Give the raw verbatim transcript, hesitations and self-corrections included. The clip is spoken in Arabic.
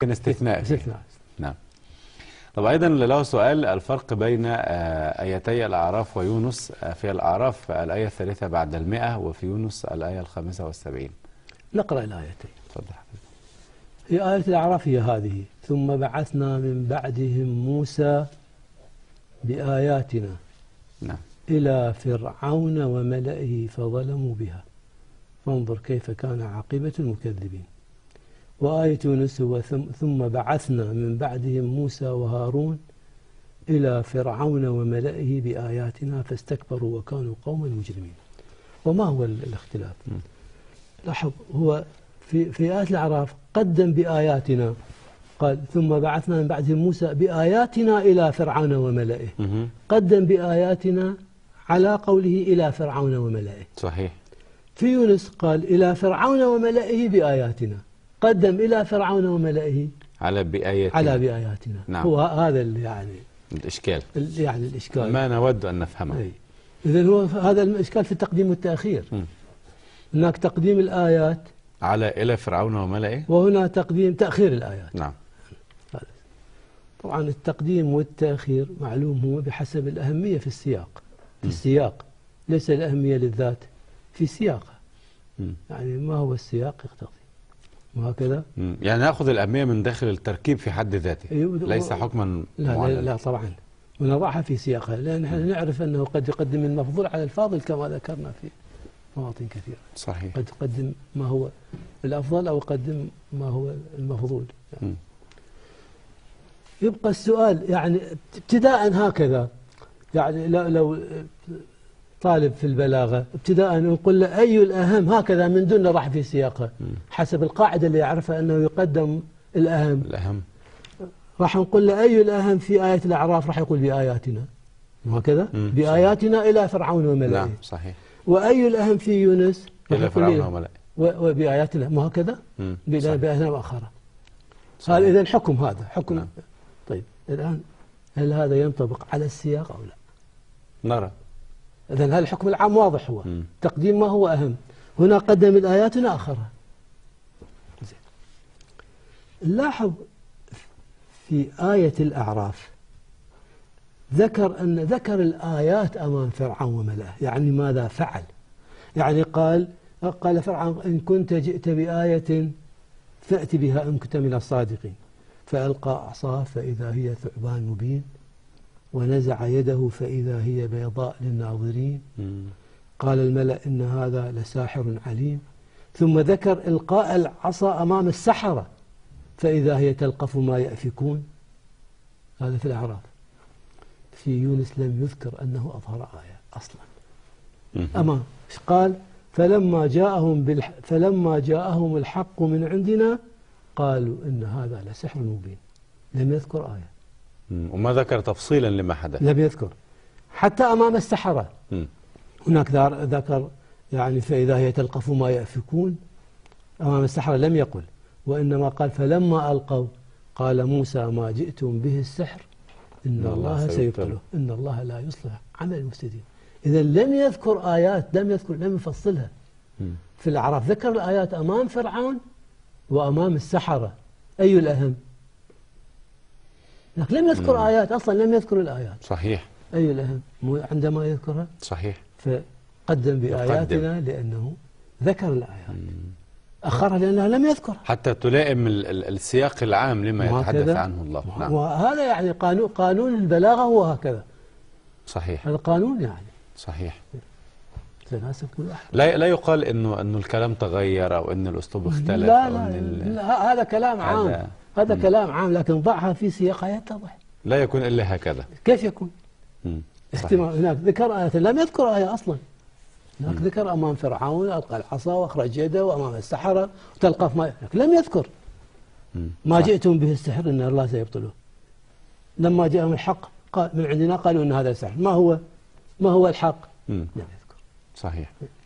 كان استثناء. استثناء. نعم. طب أيضا له سؤال: الفرق بين آيتي الأعراف ويونس. في الأعراف الآية الثالثة بعد المئة، وفي يونس الآية الخامسة والسبعين. نقرأ الآيتين. تفضل. هي آية الأعراف هي هذه: ثم بعثنا من بعدهم موسى بآياتنا نعم. إلى فرعون وملئه فظلموا بها فانظر كيف كان عاقبة المكذبين. وآية يونس هو ثم بعثنا من بعدهم موسى وهارون إلى فرعون وملئه بآياتنا فاستكبروا وكانوا قوما مجرمين. وما هو الاختلاف؟ لاحظ، هو في في آية الأعراف قدم بآياتنا، قال ثم بعثنا من بعدهم موسى بآياتنا إلى فرعون وملئه. قدم بآياتنا على قوله إلى فرعون وملئه. صحيح. في يونس قال إلى فرعون وملئه بآياتنا، قدم إلى فرعون وملئه على بآياتنا. على بآياتنا. نعم. هو هذا اللي يعني الإشكال، يعني الإشكال ما نود أن نفهمه. إذن هو هذا الإشكال في التقديم والتأخير. م. هناك تقديم الآيات على إلى فرعون وملئه، وهنا تقديم تأخير الآيات. نعم. طبعا التقديم والتأخير معلوم هو بحسب الأهمية في السياق. في السياق، ليس الأهمية للذات، في سياقها. يعني ما هو السياق يقتضي، وهكذا. يعني نأخذ الأهمية من داخل التركيب في حد ذاته، ليس حكما لا معلل. لا, لا طبعا، ونضعها في سياقها، لأن نحن نعرف أنه قد يقدم المفضول على الفاضل كما ذكرنا في مواطن كثيرة. صحيح. قد يقدم ما هو الأفضل أو يقدم ما هو المفضول. يعني يبقى السؤال يعني ابتداء هكذا، يعني لو طالب في البلاغة ابتداء نقول له أي الأهم هكذا من دون راح في سياقه حسب القاعدة اللي يعرفها أنه يقدم الأهم. الأهم راح نقول له أي الأهم في آية الأعراف، راح يقول بآياتنا، وهكذا بآياتنا إلى فرعون وملئه. نعم صحيح. وأي الأهم في يونس إلى فرعون وملئه وبآياتنا، ما هكذا بآياتنا وآخرة. هذا إذا الحكم هذا حكم. نعم. طيب الآن هل هذا ينطبق على السياق أو لا؟ نرى. إذن هذا الحكم العام واضح، هو م. تقديم ما هو أهم. هنا قدم الآيات هنا آخرها. نلاحظ في آية الأعراف ذكر أن ذكر الآيات أمام فرعون وملئه، يعني ماذا فعل؟ يعني قال قال فرعون إن كنت جئت بآية فأت بها إن كنت من الصادقين، فألقى عصاه فإذا هي ثعبان مبين ونزع يده فإذا هي بيضاء للناظرين. قال الملأ إن هذا لساحر عليم. ثم ذكر إلقاء العصا أمام السحرة فإذا هي تلقف ما يأفكون. هذا في الأعراف. في يونس لم يذكر أنه أظهر آية أصلا. أما قال فلما جاءهم بالح فلما جاءهم الحق من عندنا قالوا إن هذا لسحر مبين. لم يذكر آية، وما ذكر تفصيلا لما حدث. لم يذكر حتى أمام السحرة. م. هناك ذكر يعني فإذا هي تلقف ما يأفكون. أمام السحرة لم يقل، وإنما قال فلما ألقوا قال موسى ما جئتم به السحر إن الله سيبطله إن الله لا يصلح عمل المفسدين. إذا لم يذكر آيات، لم يذكر لم يفصلها. م. في الأعراف ذكر الآيات أمام فرعون وأمام السحرة. أي الأهم؟ لكن لم يذكر مم. آيات أصلا، لم يذكر الآيات. صحيح. أي الأهم عندما يذكرها؟ صحيح. فقدم بآياتنا يقدم. لأنه ذكر الآيات. مم. أخرها لأنه لم يذكر، حتى تلائم السياق العام لما يتحدث عنه الله. نعم. وهذا يعني قانون قانون البلاغة هو هكذا. صحيح. هذا قانون يعني. صحيح. تناسب كل واحد. لا لا يقال إنه إنه الكلام تغير أو إن الأسلوب اختلف. لا أو لا, إن لا هذا كلام عام. هذا, هذا كلام عام، لكن ضعها في سياقها يتضح. لا يكون إلا هكذا. كيف يكون؟ احتمال هناك ذكر آية لم يذكر آية أصلا. هناك مم. ذكر أمام فرعون ألقى العصا وأخرج يده وأمام السحرة وتلقف ما لم يذكر. مم. ما صح. جئتم به السحر إن الله سيبطله. لما جاءهم الحق قال من عندنا قالوا إن هذا سحر. ما هو ما هو الحق؟ مم. لم يذكر. صحيح.